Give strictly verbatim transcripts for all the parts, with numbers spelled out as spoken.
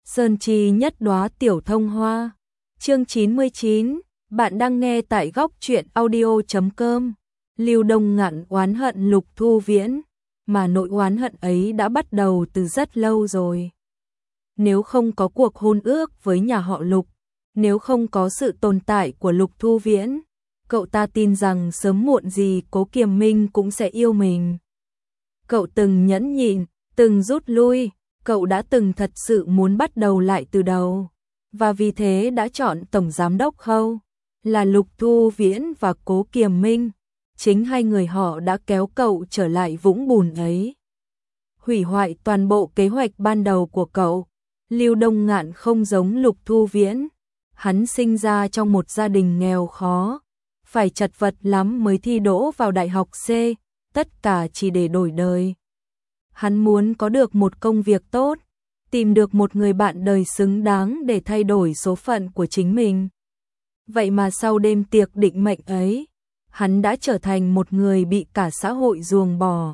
Sơn chi nhất đóa tiểu thông hoa. Chương chín mươi chín, bạn đang nghe tại góc truyện audio chấm com. Lưu Đông Ngạn oán hận Lục Thu Viễn, mà nỗi oán hận ấy đã bắt đầu từ rất lâu rồi. Nếu không có cuộc hôn ước với nhà họ Lục, nếu không có sự tồn tại của Lục Thu Viễn, cậu ta tin rằng sớm muộn gì Cố Kiềm Minh cũng sẽ yêu mình. Cậu từng nhẫn nhịn, từng rút lui, cậu đã từng thật sự muốn bắt đầu lại từ đầu, và vì thế đã chọn tổng giám đốc Khâu, là Lục Thu Viễn và Cố Kiềm Minh. Chính hai người họ đã kéo cậu trở lại vũng bùn ấy, hủy hoại toàn bộ kế hoạch ban đầu của cậu. Lưu Đông Ngạn không giống Lục Thu Viễn, hắn sinh ra trong một gia đình nghèo khó, phải chật vật lắm mới thi đỗ vào đại học C, tất cả chỉ để đổi đời. Hắn muốn có được một công việc tốt, tìm được một người bạn đời xứng đáng để thay đổi số phận của chính mình. Vậy mà sau đêm tiệc định mệnh ấy, hắn đã trở thành một người bị cả xã hội ruồng bỏ.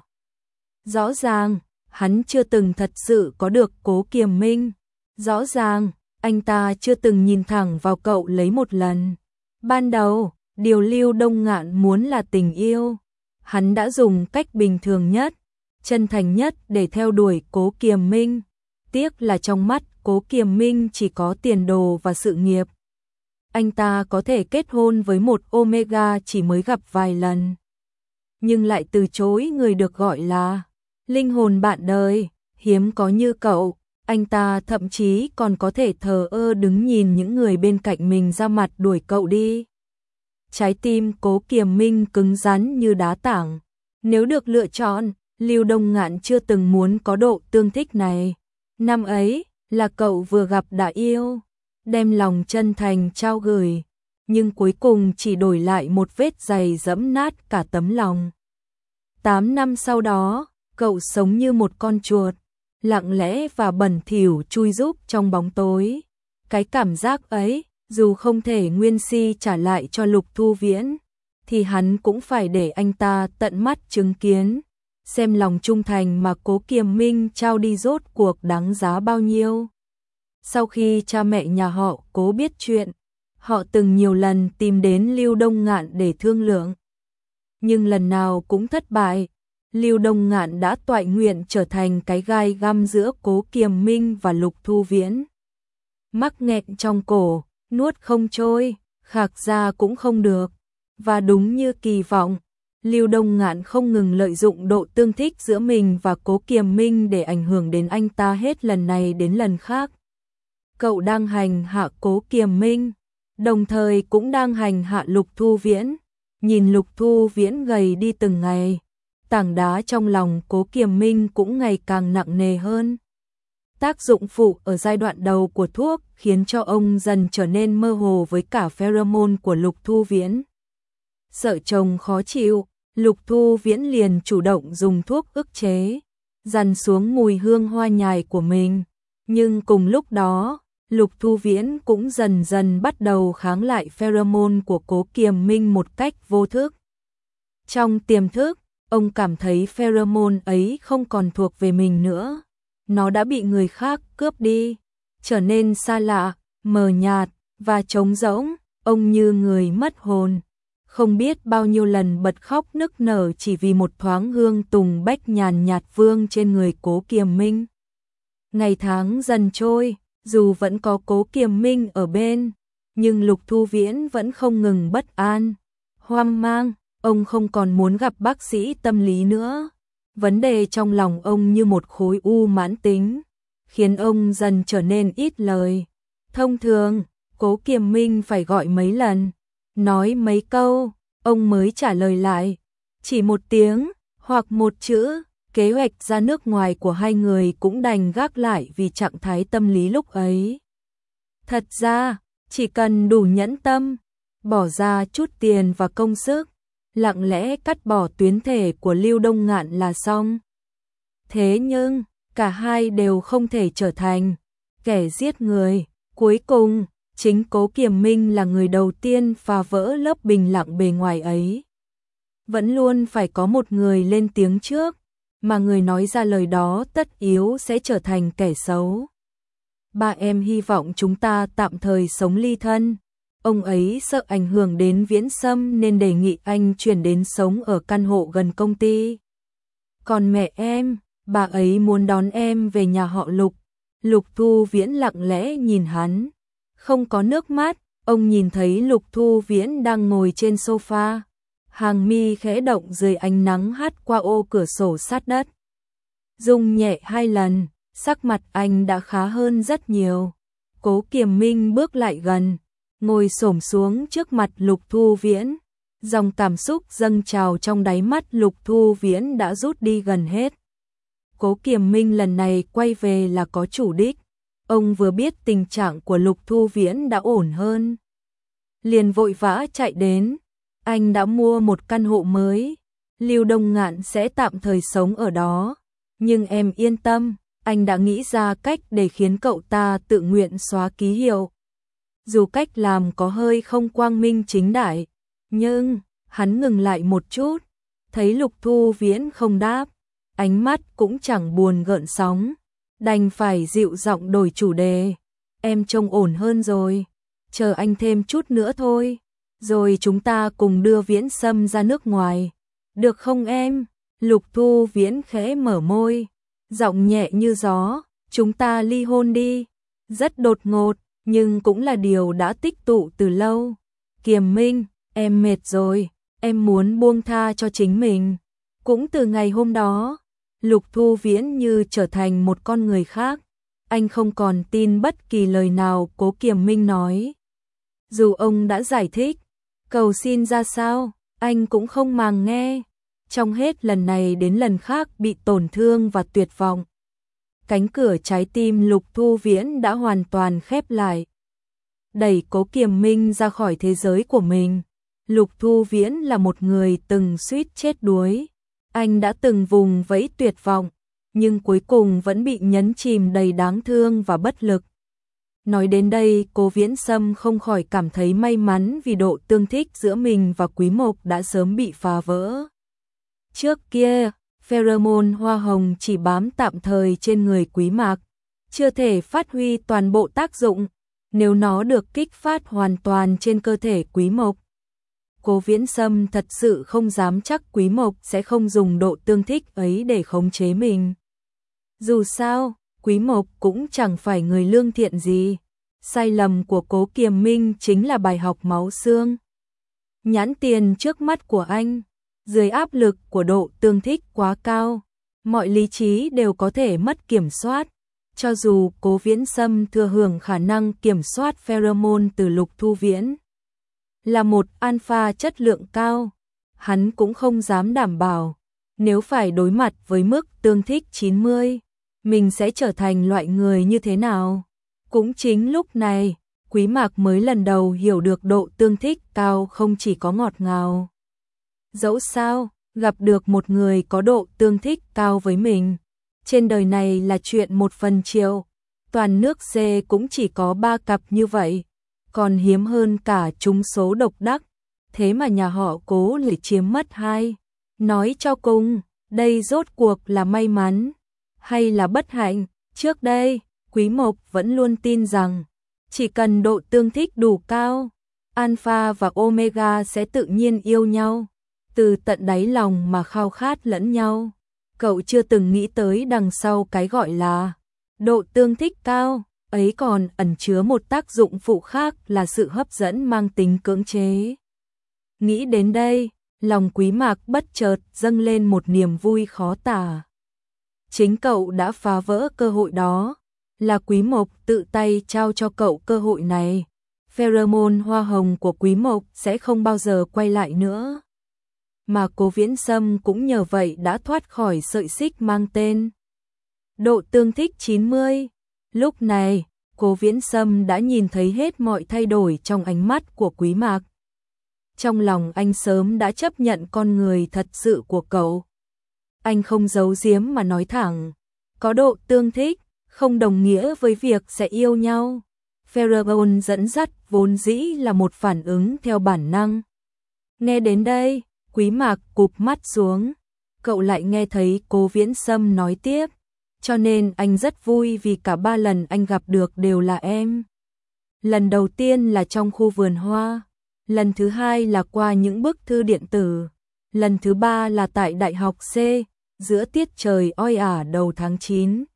Rõ ràng, hắn chưa từng thật sự có được Cố Kiềm Minh. Rõ ràng, anh ta chưa từng nhìn thẳng vào cậu lấy một lần. Ban đầu, điều Lưu Đông Ngạn muốn là tình yêu. Hắn đã dùng cách bình thường nhất, chân thành nhất để theo đuổi Cố Kiềm Minh. Tiếc là trong mắt Cố Kiềm Minh chỉ có tiền đồ và sự nghiệp. Anh ta có thể kết hôn với một Omega chỉ mới gặp vài lần, nhưng lại từ chối người được gọi là linh hồn bạn đời, hiếm có như cậu. Anh ta thậm chí còn có thể thờ ơ đứng nhìn những người bên cạnh mình ra mặt đuổi cậu đi. Trái tim Cố Kiềm Minh cứng rắn như đá tảng. Nếu được lựa chọn, Lưu Đông Ngạn chưa từng muốn có độ tương thích này. Năm ấy, là cậu vừa gặp đã yêu, đem lòng chân thành trao gửi, nhưng cuối cùng chỉ đổi lại một vết giày dẫm nát cả tấm lòng. Tám năm sau đó, cậu sống như một con chuột, lặng lẽ và bẩn thỉu chui rúc trong bóng tối. Cái cảm giác ấy, dù không thể nguyên si trả lại cho Lục Thu Viễn, thì hắn cũng phải để anh ta tận mắt chứng kiến, xem lòng trung thành mà Cố Kiềm Minh trao đi rốt cuộc đáng giá bao nhiêu. Sau khi cha mẹ nhà họ Cố biết chuyện, họ từng nhiều lần tìm đến Lưu Đông Ngạn để thương lượng, nhưng lần nào cũng thất bại. Lưu Đông Ngạn đã toại nguyện trở thành cái gai găm giữa Cố Kiềm Minh và Lục Thu Viễn. Mắc nghẹn trong cổ, nuốt không trôi, khạc ra cũng không được. Và đúng như kỳ vọng, Lưu Đông Ngạn không ngừng lợi dụng độ tương thích giữa mình và Cố Kiềm Minh để ảnh hưởng đến anh ta hết lần này đến lần khác. Cậu đang hành hạ Cố Kiềm Minh, đồng thời cũng đang hành hạ Lục Thu Viễn. Nhìn Lục Thu Viễn gầy đi từng ngày, tảng đá trong lòng Cố Kiềm Minh cũng ngày càng nặng nề hơn. Tác dụng phụ ở giai đoạn đầu của thuốc khiến cho ông dần trở nên mơ hồ với cả pheromone của Lục Thu Viễn. Sợ chồng khó chịu, Lục Thu Viễn liền chủ động dùng thuốc ức chế, dằn xuống mùi hương hoa nhài của mình. Nhưng cùng lúc đó, Lục Thu Viễn cũng dần dần bắt đầu kháng lại pheromone của Cố Kiềm Minh một cách vô thức. Trong tiềm thức, ông cảm thấy pheromone ấy không còn thuộc về mình nữa. Nó đã bị người khác cướp đi, trở nên xa lạ, mờ nhạt và trống rỗng. Ông như người mất hồn, không biết bao nhiêu lần bật khóc nức nở chỉ vì một thoáng hương tùng bách nhàn nhạt vương trên người Cố Kiềm Minh. Ngày tháng dần trôi, dù vẫn có Cố Kiềm Minh ở bên, nhưng Lục Thu Viễn vẫn không ngừng bất an, hoang mang. Ông không còn muốn gặp bác sĩ tâm lý nữa. Vấn đề trong lòng ông như một khối u mãn tính, khiến ông dần trở nên ít lời. Thông thường, Cố Kiềm Minh phải gọi mấy lần, nói mấy câu, ông mới trả lời lại. Chỉ một tiếng, hoặc một chữ. Kế hoạch ra nước ngoài của hai người cũng đành gác lại vì trạng thái tâm lý lúc ấy. Thật ra, chỉ cần đủ nhẫn tâm, bỏ ra chút tiền và công sức, lặng lẽ cắt bỏ tuyến thể của Lưu Đông Ngạn là xong. Thế nhưng, cả hai đều không thể trở thành kẻ giết người. Cuối cùng, chính Cố Kiềm Minh là người đầu tiên phá vỡ lớp bình lặng bề ngoài ấy. Vẫn luôn phải có một người lên tiếng trước, mà người nói ra lời đó tất yếu sẽ trở thành kẻ xấu. ba em hy vọng chúng ta tạm thời sống ly thân. Ông ấy sợ ảnh hưởng đến Viễn Sâm nên đề nghị anh chuyển đến sống ở căn hộ gần công ty. Còn mẹ em, bà ấy muốn đón em về nhà họ Lục. Lục Thu Viễn lặng lẽ nhìn hắn, không có nước mắt. Ông nhìn thấy Lục Thu Viễn đang ngồi trên sofa, hàng mi khẽ động dưới ánh nắng hắt qua ô cửa sổ sát đất. Rung nhẹ hai lần, sắc mặt anh đã khá hơn rất nhiều. Cố Kiềm Minh bước lại gần, ngồi xổm xuống trước mặt Lục Thu Viễn. Dòng cảm xúc dâng trào trong đáy mắt Lục Thu Viễn đã rút đi gần hết. Cố Kiềm Minh lần này quay về là có chủ đích. Ông vừa biết tình trạng của Lục Thu Viễn đã ổn hơn, liền vội vã chạy đến. Anh đã mua một căn hộ mới, Lưu Đông Ngạn sẽ tạm thời sống ở đó. Nhưng em yên tâm, anh đã nghĩ ra cách để khiến cậu ta tự nguyện xóa ký hiệu. Dù cách làm có hơi không quang minh chính đại, nhưng hắn ngừng lại một chút, thấy Lục Thu Viễn không đáp, ánh mắt cũng chẳng buồn gợn sóng, đành phải dịu giọng đổi chủ đề. Em trông ổn hơn rồi, chờ anh thêm chút nữa thôi, rồi chúng ta cùng đưa Viễn Sâm ra nước ngoài. Được không em? Lục Thu Viễn khẽ mở môi, giọng nhẹ như gió, chúng ta ly hôn đi. Rất đột ngột, nhưng cũng là điều đã tích tụ từ lâu. Kiềm Minh, em mệt rồi, em muốn buông tha cho chính mình. Cũng từ ngày hôm đó, Lục Thu Viễn như trở thành một con người khác. Anh không còn tin bất kỳ lời nào Cố Kiềm Minh nói. Dù ông đã giải thích, cầu xin ra sao, anh cũng không màng nghe. Trong hết lần này đến lần khác bị tổn thương và tuyệt vọng, cánh cửa trái tim Lục Thu Viễn đã hoàn toàn khép lại. Đẩy Cố Kiềm Minh ra khỏi thế giới của mình. Lục Thu Viễn là một người từng suýt chết đuối. Anh đã từng vùng vẫy tuyệt vọng, nhưng cuối cùng vẫn bị nhấn chìm đầy đáng thương và bất lực. Nói đến đây, Cố Viễn Sâm không khỏi cảm thấy may mắn vì độ tương thích giữa mình và Quý Mộc đã sớm bị phá vỡ. Trước kia, pheromone hoa hồng chỉ bám tạm thời trên người Quý Mạc, chưa thể phát huy toàn bộ tác dụng. Nếu nó được kích phát hoàn toàn trên cơ thể Quý Mộc, Cố Viễn Sâm thật sự không dám chắc Quý Mộc sẽ không dùng độ tương thích ấy để khống chế mình. Dù sao, Quý Mộc cũng chẳng phải người lương thiện gì. Sai lầm của Cố Kiềm Minh chính là bài học máu xương. Nhãn tiền trước mắt của anh, dưới áp lực của độ tương thích quá cao, mọi lý trí đều có thể mất kiểm soát. Cho dù Cố Viễn Sâm thừa hưởng khả năng kiểm soát pheromone từ Lục Thu Viễn, là một alpha chất lượng cao, hắn cũng không dám đảm bảo, nếu phải đối mặt với mức tương thích chín mươi, mình sẽ trở thành loại người như thế nào. Cũng chính lúc này, Quý Mạc mới lần đầu hiểu được độ tương thích cao không chỉ có ngọt ngào. Dẫu sao, gặp được một người có độ tương thích cao với mình, trên đời này là chuyện một phần triệu, toàn nước C cũng chỉ có ba cặp như vậy, còn hiếm hơn cả trúng số độc đắc, thế mà nhà họ Cố lại chiếm mất hai. Nói cho cùng, đây rốt cuộc là may mắn, hay là bất hạnh? Trước đây, Quý Mộc vẫn luôn tin rằng, chỉ cần độ tương thích đủ cao, Alpha và Omega sẽ tự nhiên yêu nhau, từ tận đáy lòng mà khao khát lẫn nhau. Cậu chưa từng nghĩ tới đằng sau cái gọi là độ tương thích cao, ấy còn ẩn chứa một tác dụng phụ khác là sự hấp dẫn mang tính cưỡng chế. Nghĩ đến đây, lòng Quý Mạc bất chợt dâng lên một niềm vui khó tả. Chính cậu đã phá vỡ cơ hội đó, là Quý Mộc tự tay trao cho cậu cơ hội này. Pheromone hoa hồng của Quý Mộc sẽ không bao giờ quay lại nữa. Mà Cố Viễn Sâm cũng nhờ vậy đã thoát khỏi sợi xích mang tên độ tương thích chín mươi. Lúc này, Cố Viễn Sâm đã nhìn thấy hết mọi thay đổi trong ánh mắt của Quý Mạc. Trong lòng anh sớm đã chấp nhận con người thật sự của cậu. Anh không giấu giếm mà nói thẳng, có độ tương thích không đồng nghĩa với việc sẽ yêu nhau. Pheromone dẫn dắt vốn dĩ là một phản ứng theo bản năng. Nghe đến đây, Quý Mạc cụp mắt xuống, cậu lại nghe thấy Cố Viễn Sâm nói tiếp, cho nên anh rất vui vì cả ba lần anh gặp được đều là em. Lần đầu tiên là trong khu vườn hoa, lần thứ hai là qua những bức thư điện tử, lần thứ ba là tại Đại học C, giữa tiết trời oi ả đầu tháng chín.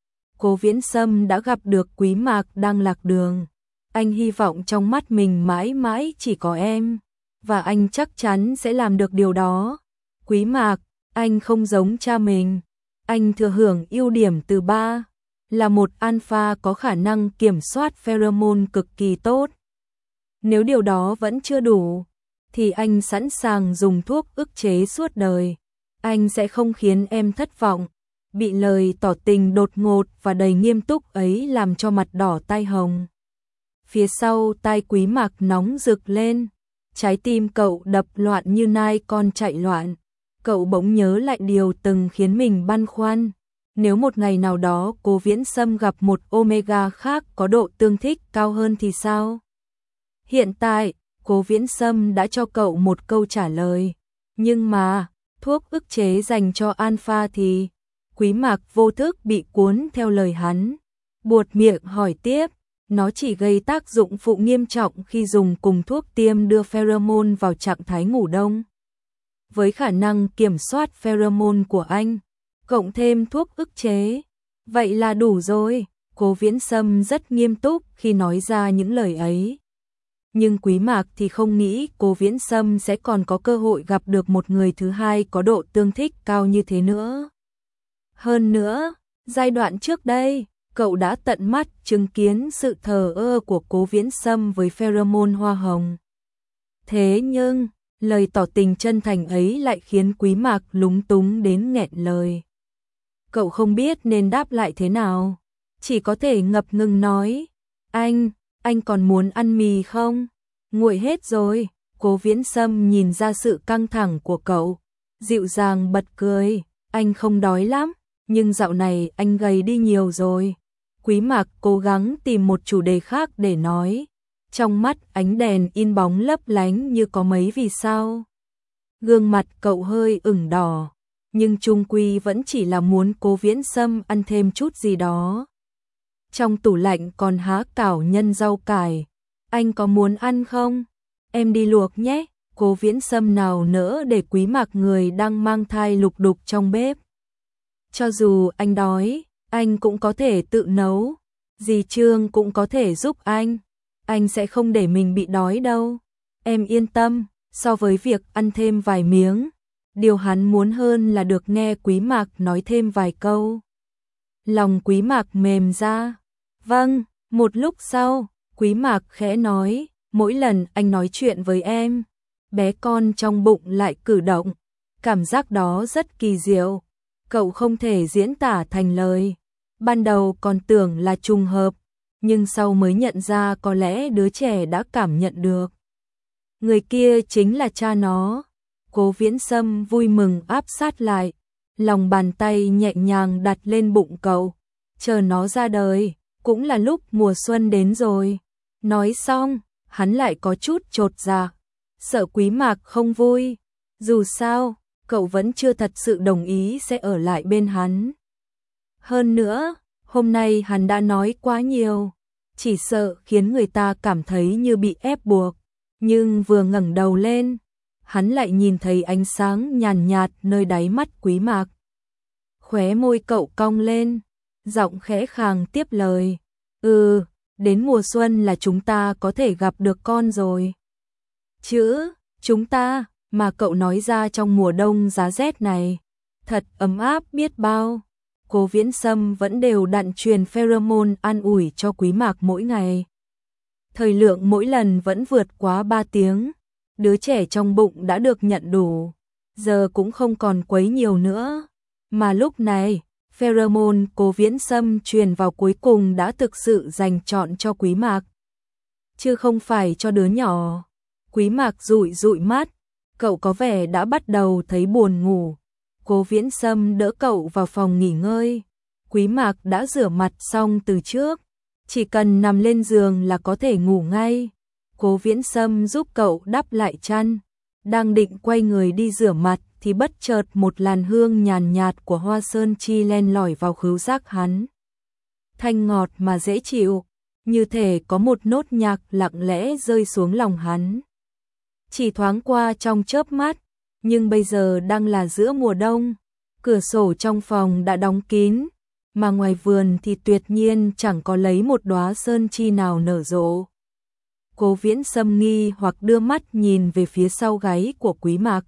Cố Viễn Sâm đã gặp được Quý Mạc đang lạc đường. Anh hy vọng trong mắt mình mãi mãi chỉ có em, và anh chắc chắn sẽ làm được điều đó. Quý Mạc, anh không giống cha mình. Anh thừa hưởng ưu điểm từ ba, là một alpha có khả năng kiểm soát pheromone cực kỳ tốt. Nếu điều đó vẫn chưa đủ, thì anh sẵn sàng dùng thuốc ức chế suốt đời. Anh sẽ không khiến em thất vọng. Bị lời tỏ tình đột ngột và đầy nghiêm túc ấy làm cho mặt đỏ tai hồng. Phía sau tai Quý Mạc nóng rực lên, trái tim cậu đập loạn như nai con chạy loạn. Cậu bỗng nhớ lại điều từng khiến mình băn khoăn. Nếu một ngày nào đó Cố Viễn Sâm gặp một Omega khác có độ tương thích cao hơn thì sao? Hiện tại, Cố Viễn Sâm đã cho cậu một câu trả lời. Nhưng mà, thuốc ức chế dành cho alpha thì... Quý Mạc vô thức bị cuốn theo lời hắn. Buột miệng hỏi tiếp, nó chỉ gây tác dụng phụ nghiêm trọng khi dùng cùng thuốc tiêm đưa pheromone vào trạng thái ngủ đông. Với khả năng kiểm soát pheromone của anh, cộng thêm thuốc ức chế, vậy là đủ rồi. Cố Viễn Sâm rất nghiêm túc khi nói ra những lời ấy. Nhưng Quý Mạc thì không nghĩ Cố Viễn Sâm sẽ còn có cơ hội gặp được một người thứ hai có độ tương thích cao như thế nữa. Hơn nữa, giai đoạn trước đây, cậu đã tận mắt chứng kiến sự thờ ơ của Cố Viễn Sâm với pheromone hoa hồng. Thế nhưng, lời tỏ tình chân thành ấy lại khiến Quý Mạc lúng túng đến nghẹn lời. Cậu không biết nên đáp lại thế nào, chỉ có thể ngập ngừng nói, anh, anh còn muốn ăn mì không? Nguội hết rồi. Cố Viễn Sâm nhìn ra sự căng thẳng của cậu, dịu dàng bật cười, anh không đói lắm, nhưng dạo này anh gầy đi nhiều rồi. Quý Mạc cố gắng tìm một chủ đề khác để nói, trong mắt ánh đèn in bóng lấp lánh như có mấy vì sao. Gương mặt cậu hơi ửng đỏ, nhưng chung quy vẫn chỉ là muốn Cố Viễn Sâm ăn thêm chút gì đó. Trong tủ lạnh còn há cảo nhân rau cải, anh có muốn ăn không? Em đi luộc nhé. Cố Viễn Sâm nào nỡ để Quý Mạc người đang mang thai lục đục trong bếp. Cho dù anh đói, anh cũng có thể tự nấu. Dì Trương cũng có thể giúp anh. Anh sẽ không để mình bị đói đâu. Em yên tâm, so với việc ăn thêm vài miếng, điều hắn muốn hơn là được nghe Quý Mạc nói thêm vài câu. Lòng Quý Mạc mềm ra. Vâng, một lúc sau, Quý Mạc khẽ nói, mỗi lần anh nói chuyện với em, bé con trong bụng lại cử động. Cảm giác đó rất kỳ diệu. Cậu không thể diễn tả thành lời. Ban đầu còn tưởng là trùng hợp, nhưng sau mới nhận ra có lẽ đứa trẻ đã cảm nhận được. Người kia chính là cha nó. Cố Viễn Sâm vui mừng áp sát lại, lòng bàn tay nhẹ nhàng đặt lên bụng cậu. Chờ nó ra đời, cũng là lúc mùa xuân đến rồi. Nói xong, hắn lại có chút chột dạ, sợ Quý Mạc không vui. Dù sao, cậu vẫn chưa thật sự đồng ý sẽ ở lại bên hắn. Hơn nữa, hôm nay hắn đã nói quá nhiều, chỉ sợ khiến người ta cảm thấy như bị ép buộc. Nhưng vừa ngẩng đầu lên, hắn lại nhìn thấy ánh sáng nhàn nhạt nơi đáy mắt Quý Mạc. Khóe môi cậu cong lên, giọng khẽ khàng tiếp lời. Ừ, đến mùa xuân là chúng ta có thể gặp được con rồi. Chữ, chúng ta, mà cậu nói ra trong mùa đông giá rét này, thật ấm áp biết bao. Cố Viễn Sâm vẫn đều đặn truyền pheromone an ủi cho Quý Mạc mỗi ngày. Thời lượng mỗi lần vẫn vượt quá ba tiếng, đứa trẻ trong bụng đã được nhận đủ, giờ cũng không còn quấy nhiều nữa. Mà lúc này, pheromone Cố Viễn Sâm truyền vào cuối cùng đã thực sự dành chọn cho Quý Mạc, chứ không phải cho đứa nhỏ. Quý Mạc dụi dụi mắt, cậu có vẻ đã bắt đầu thấy buồn ngủ. Cố Viễn Sâm đỡ cậu vào phòng nghỉ ngơi. Quý Mạc đã rửa mặt xong từ trước, chỉ cần nằm lên giường là có thể ngủ ngay. Cố Viễn Sâm giúp cậu đắp lại chăn, đang định quay người đi rửa mặt thì bất chợt một làn hương nhàn nhạt của hoa sơn chi len lỏi vào khứu giác hắn. Thanh ngọt mà dễ chịu, như thể có một nốt nhạc lặng lẽ rơi xuống lòng hắn. Chỉ thoáng qua trong chớp mắt, nhưng bây giờ đang là giữa mùa đông, cửa sổ trong phòng đã đóng kín, mà ngoài vườn thì tuyệt nhiên chẳng có lấy một đóa sơn chi nào nở rộ. Cố Viễn Sâm nghi hoặc đưa mắt nhìn về phía sau gáy của Quý Mạc,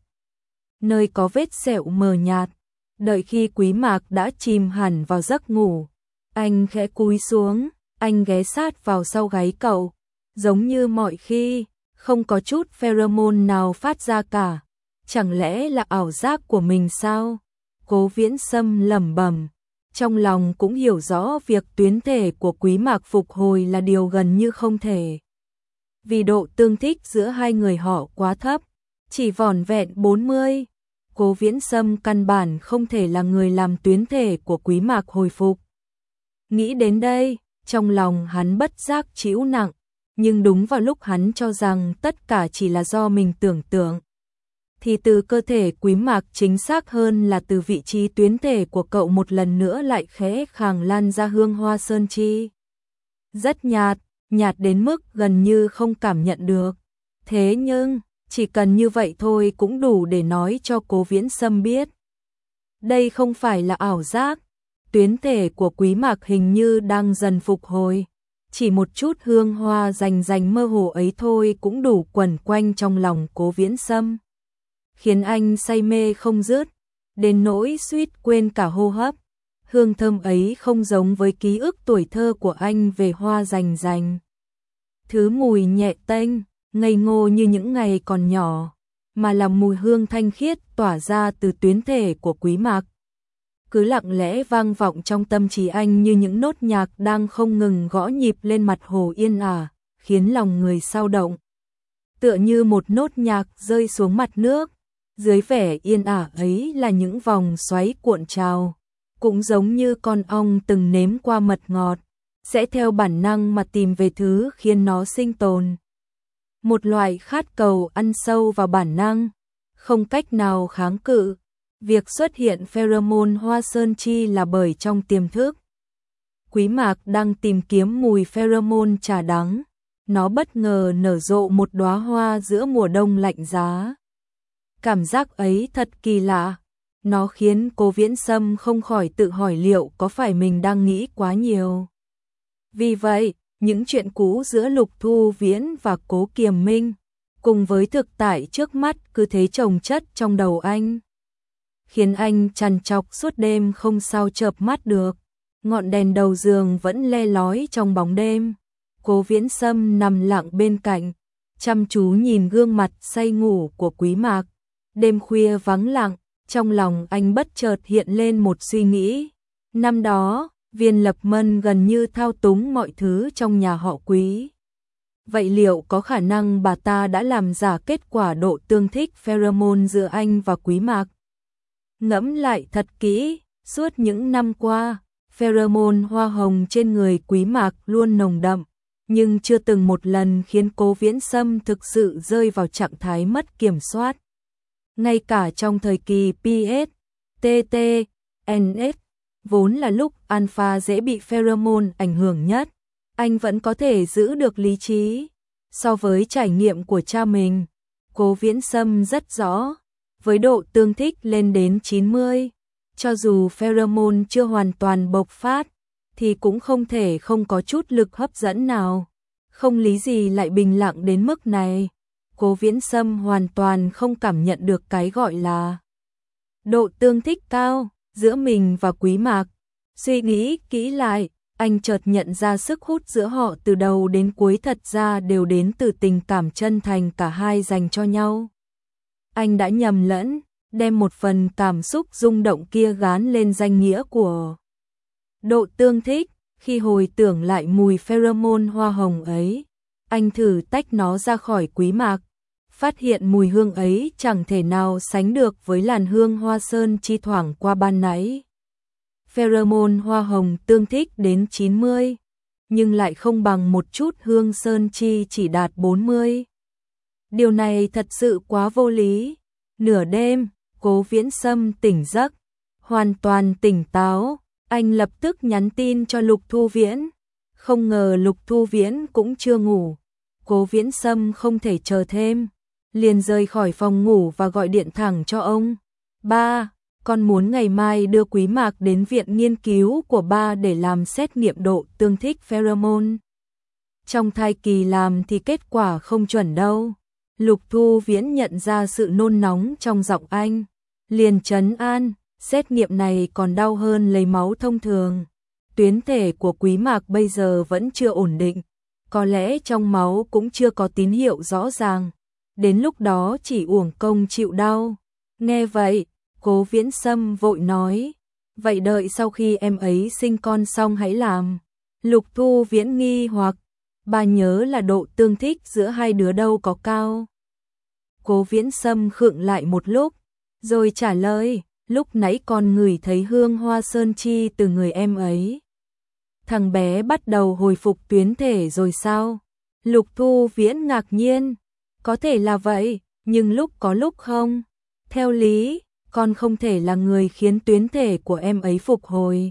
nơi có vết sẹo mờ nhạt. Đợi khi Quý Mạc đã chìm hẳn vào giấc ngủ, anh khẽ cúi xuống, anh ghé sát vào sau gáy cậu, giống như mọi khi, không có chút pheromone nào phát ra cả. Chẳng lẽ là ảo giác của mình sao? Cố Viễn Sâm lẩm bẩm, trong lòng cũng hiểu rõ việc tuyến thể của Quý Mạc phục hồi là điều gần như không thể. Vì độ tương thích giữa hai người họ quá thấp, chỉ vỏn vẹn bốn mươi. Cố Viễn Sâm căn bản không thể là người làm tuyến thể của Quý Mạc hồi phục. Nghĩ đến đây, trong lòng hắn bất giác trĩu nặng, nhưng đúng vào lúc hắn cho rằng tất cả chỉ là do mình tưởng tượng, thì từ cơ thể Quý Mạc, chính xác hơn là từ vị trí tuyến thể của cậu, một lần nữa lại khẽ khàng lan ra hương hoa sơn chi. Rất nhạt, nhạt đến mức gần như không cảm nhận được. Thế nhưng, chỉ cần như vậy thôi cũng đủ để nói cho Cố Viễn Sâm biết. Đây không phải là ảo giác, tuyến thể của Quý Mạc hình như đang dần phục hồi. Chỉ một chút hương hoa rành rành mơ hồ ấy thôi cũng đủ quẩn quanh trong lòng Cố Viễn Sâm, khiến anh say mê không dứt, đến nỗi suýt quên cả hô hấp. Hương thơm ấy không giống với ký ức tuổi thơ của anh về hoa rành rành. Thứ mùi nhẹ tênh, ngây ngô như những ngày còn nhỏ, mà là mùi hương thanh khiết tỏa ra từ tuyến thể của Quý Mạc. Cứ lặng lẽ vang vọng trong tâm trí anh như những nốt nhạc đang không ngừng gõ nhịp lên mặt hồ yên ả, khiến lòng người xao động. Tựa như một nốt nhạc rơi xuống mặt nước, dưới vẻ yên ả ấy là những vòng xoáy cuộn trào, cũng giống như con ong từng nếm qua mật ngọt, sẽ theo bản năng mà tìm về thứ khiến nó sinh tồn. Một loại khát cầu ăn sâu vào bản năng, không cách nào kháng cự. Việc xuất hiện pheromone hoa sơn chi là bởi trong tiềm thức, Quý Mạc đang tìm kiếm mùi pheromone trà đắng, nó bất ngờ nở rộ một đóa hoa giữa mùa đông lạnh giá. Cảm giác ấy thật kỳ lạ, nó khiến Cố Viễn Sâm không khỏi tự hỏi liệu có phải mình đang nghĩ quá nhiều. Vì vậy, những chuyện cũ giữa Lục Thu Viễn và Cố Kiềm Minh, cùng với thực tại trước mắt cứ thế chồng chất trong đầu anh, khiến anh trằn trọc suốt đêm không sao chợp mắt được. Ngọn đèn đầu giường vẫn le lói trong bóng đêm. Cố Viễn Sâm nằm lặng bên cạnh, chăm chú nhìn gương mặt say ngủ của Quý Mạc. Đêm khuya vắng lặng, trong lòng anh bất chợt hiện lên một suy nghĩ. Năm đó, Viên Lập Mân gần như thao túng mọi thứ trong nhà họ Quý. Vậy liệu có khả năng bà ta đã làm giả kết quả độ tương thích pheromone giữa anh và Quý Mạc? Ngẫm lại thật kỹ, suốt những năm qua, pheromone hoa hồng trên người Quý Mạc luôn nồng đậm, nhưng chưa từng một lần khiến Cố Viễn Sâm thực sự rơi vào trạng thái mất kiểm soát. Ngay cả trong thời kỳ pê ét, tê tê, en ét, vốn là lúc alpha dễ bị pheromone ảnh hưởng nhất, anh vẫn có thể giữ được lý trí. So với trải nghiệm của cha mình, Cố Viễn Sâm rất rõ, với độ tương thích lên đến chín mươi, cho dù pheromone chưa hoàn toàn bộc phát, thì cũng không thể không có chút lực hấp dẫn nào. Không lý gì lại bình lặng đến mức này. Cố Viễn Sâm hoàn toàn không cảm nhận được cái gọi là độ tương thích cao giữa mình và Quý Mạc. Suy nghĩ kỹ lại, anh chợt nhận ra sức hút giữa họ từ đầu đến cuối thật ra đều đến từ tình cảm chân thành cả hai dành cho nhau. Anh đã nhầm lẫn, đem một phần cảm xúc rung động kia gán lên danh nghĩa của độ tương thích. Khi hồi tưởng lại mùi pheromone hoa hồng ấy, anh thử tách nó ra khỏi Quý Mạc, phát hiện mùi hương ấy chẳng thể nào sánh được với làn hương hoa sơn chi thoảng qua ban nãy. Pheromone hoa hồng tương thích đến chín mươi, nhưng lại không bằng một chút hương sơn chi chỉ đạt bốn mươi. Điều này thật sự quá vô lý. Nửa đêm, Cố Viễn Sâm tỉnh giấc, hoàn toàn tỉnh táo, anh lập tức nhắn tin cho Lục Thu Viễn. Không ngờ Lục Thu Viễn cũng chưa ngủ. Cố Viễn Sâm không thể chờ thêm, liền rời khỏi phòng ngủ và gọi điện thẳng cho ông. Ba, con muốn ngày mai đưa Quý Mạc đến viện nghiên cứu của ba để làm xét nghiệm độ tương thích pheromone. Trong thai kỳ làm thì kết quả không chuẩn đâu. Lục Thu Viễn nhận ra sự nôn nóng trong giọng anh, liền trấn an, xét nghiệm này còn đau hơn lấy máu thông thường. Tuyến thể của Quý Mạc bây giờ vẫn chưa ổn định, có lẽ trong máu cũng chưa có tín hiệu rõ ràng, đến lúc đó chỉ uổng công chịu đau. Nghe vậy, Cố Viễn Sâm vội nói, vậy đợi sau khi em ấy sinh con xong hãy làm. Lục Thu Viễn nghi hoặc, bà nhớ là độ tương thích giữa hai đứa đâu có cao. Cố Viễn Sâm khựng lại một lúc, rồi trả lời, lúc nãy con ngửi thấy hương hoa sơn chi từ người em ấy. Thằng bé bắt đầu hồi phục tuyến thể rồi sao? Lục Thu Viễn ngạc nhiên, có thể là vậy, nhưng lúc có lúc không. Theo lý, con không thể là người khiến tuyến thể của em ấy phục hồi.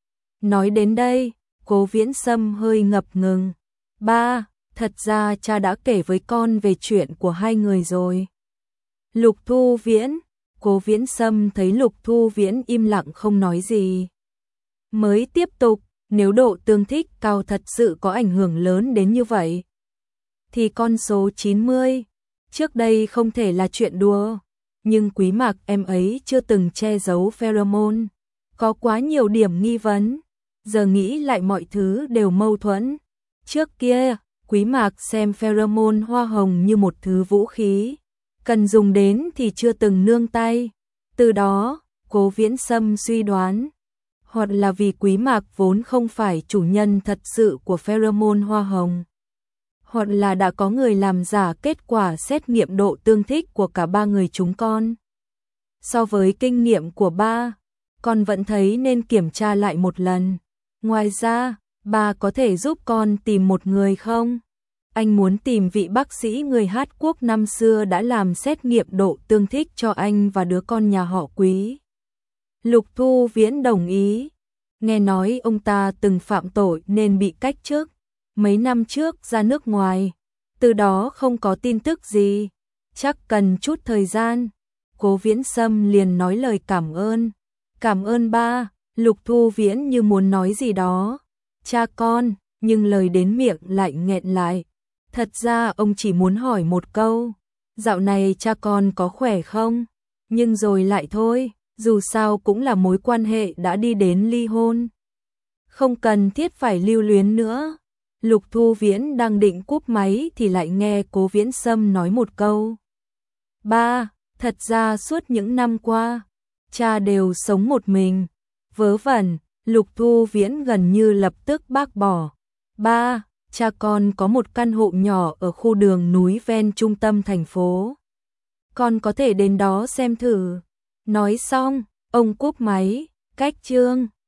Nói đến đây, Cố Viễn Sâm hơi ngập ngừng. Ba, thật ra cha đã kể với con về chuyện của hai người rồi. Lục Thu Viễn, Cố Viễn Sâm thấy Lục Thu Viễn im lặng không nói gì, mới tiếp tục, nếu độ tương thích cao thật sự có ảnh hưởng lớn đến như vậy, thì con số chín mươi trước đây không thể là chuyện đùa. Nhưng Quý Mạc em ấy chưa từng che giấu pheromone, có quá nhiều điểm nghi vấn, giờ nghĩ lại mọi thứ đều mâu thuẫn. Trước kia, Quý Mạc xem pheromone hoa hồng như một thứ vũ khí, cần dùng đến thì chưa từng nương tay. Từ đó, Cố Viễn Sâm suy đoán, hoặc là vì Quý Mạc vốn không phải chủ nhân thật sự của pheromone hoa hồng, hoặc là đã có người làm giả kết quả xét nghiệm độ tương thích của cả ba người chúng con. So với kinh nghiệm của ba, con vẫn thấy nên kiểm tra lại một lần. Ngoài ra, ba có thể giúp con tìm một người không? Anh muốn tìm vị bác sĩ người Hát Quốc năm xưa đã làm xét nghiệm độ tương thích cho anh và đứa con nhà họ Quý. Lục Thu Viễn đồng ý. Nghe nói ông ta từng phạm tội nên bị cách chức. Mấy năm trước ra nước ngoài, từ đó không có tin tức gì, chắc cần chút thời gian. Cố Viễn Sâm liền nói lời cảm ơn. Cảm ơn ba. Lục Thu Viễn như muốn nói gì đó, cha con, nhưng lời đến miệng lại nghẹn lại. Thật ra ông chỉ muốn hỏi một câu, dạo này cha con có khỏe không? Nhưng rồi lại thôi, dù sao cũng là mối quan hệ đã đi đến ly hôn, không cần thiết phải lưu luyến nữa. Lục Thu Viễn đang định cúp máy thì lại nghe Cố Viễn Sâm nói một câu. Ba, thật ra suốt những năm qua, cha đều sống một mình. Vớ vẩn, Lục Thu Viễn gần như lập tức bác bỏ. Ba, cha con có một căn hộ nhỏ ở khu đường núi ven trung tâm thành phố. Con có thể đến đó xem thử. Nói xong, ông cúp máy, cách chương.